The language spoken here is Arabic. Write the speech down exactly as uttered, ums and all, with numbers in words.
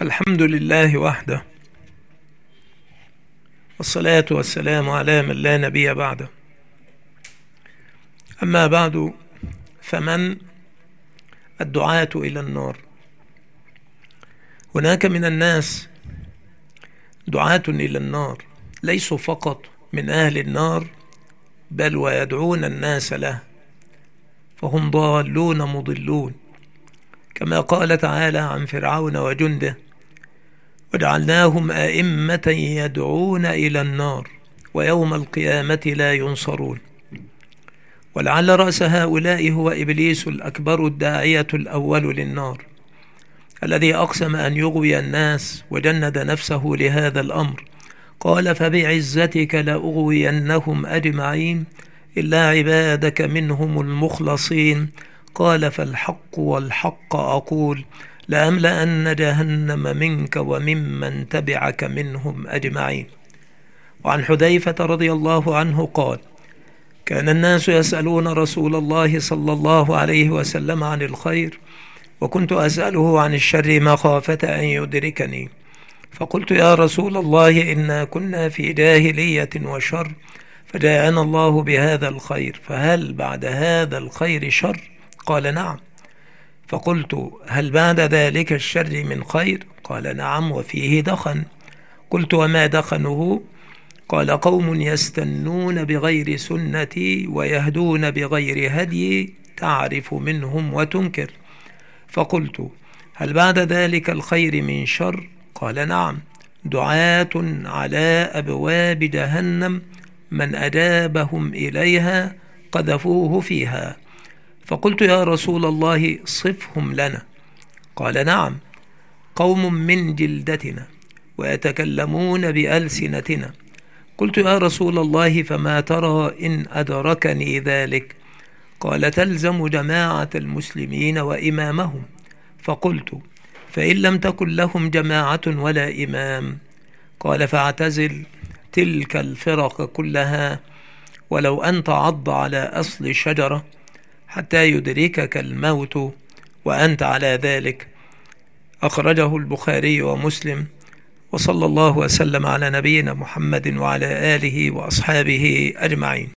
الحمد لله وحده، والصلاة والسلام على من لا نبي بعده. أما بعد، فمن الدعاة إلى النار؟ هناك من الناس دعاة إلى النار ليسوا فقط من أهل النار، بل ويدعون الناس له، فهم ضالون مضلون، كما قال تعالى عن فرعون وجنده: وجعلناهم أئمة يدعون إلى النار ويوم القيامة لا ينصرون. ولعل رأس هؤلاء هو إبليس الأكبر الداعية الأول للنار، الذي أقسم أن يغوي الناس وجند نفسه لهذا الأمر. قال: فبعزتك لأغوينهم أجمعين إلا عبادك منهم المخلصين. قال: فالحق والحق أقول لأملأن جهنم منك وممن تبعك منهم أجمعين. وعن حذيفة رضي الله عنه قال: كان الناس يسألون رسول الله صلى الله عليه وسلم عن الخير، وكنت أسأله عن الشر مخافة أن يدركني، فقلت: يا رسول الله، إنا كنا في جاهلية وشر، فجاءنا الله بهذا الخير، فهل بعد هذا الخير شر؟ قال: نعم. فقلت: هل بعد ذلك الشر من خير؟ قال: نعم، وفيه دخن. قلت: وما دخنه؟ قال: قوم يستنون بغير سنتي ويهدون بغير هدي، تعرف منهم وتنكر. فقلت: هل بعد ذلك الخير من شر؟ قال: نعم، دعاة على أبواب جهنم، من أجابهم إليها قذفوه فيها. فقلت: يا رسول الله، صفهم لنا. قال: نعم، قوم من جلدتنا ويتكلمون بألسنتنا. قلت: يا رسول الله، فما ترى إن أدركني ذلك؟ قال: تلزم جماعة المسلمين وإمامهم. فقلت: فإن لم تكن لهم جماعة ولا إمام؟ قال: فاعتزل تلك الفرق كلها، ولو أن تعض على أصل شجرة حتى يدركك الموت وأنت على ذلك. أخرجه البخاري ومسلم، وصلى الله وسلم على نبينا محمد وعلى آله وأصحابه أجمعين.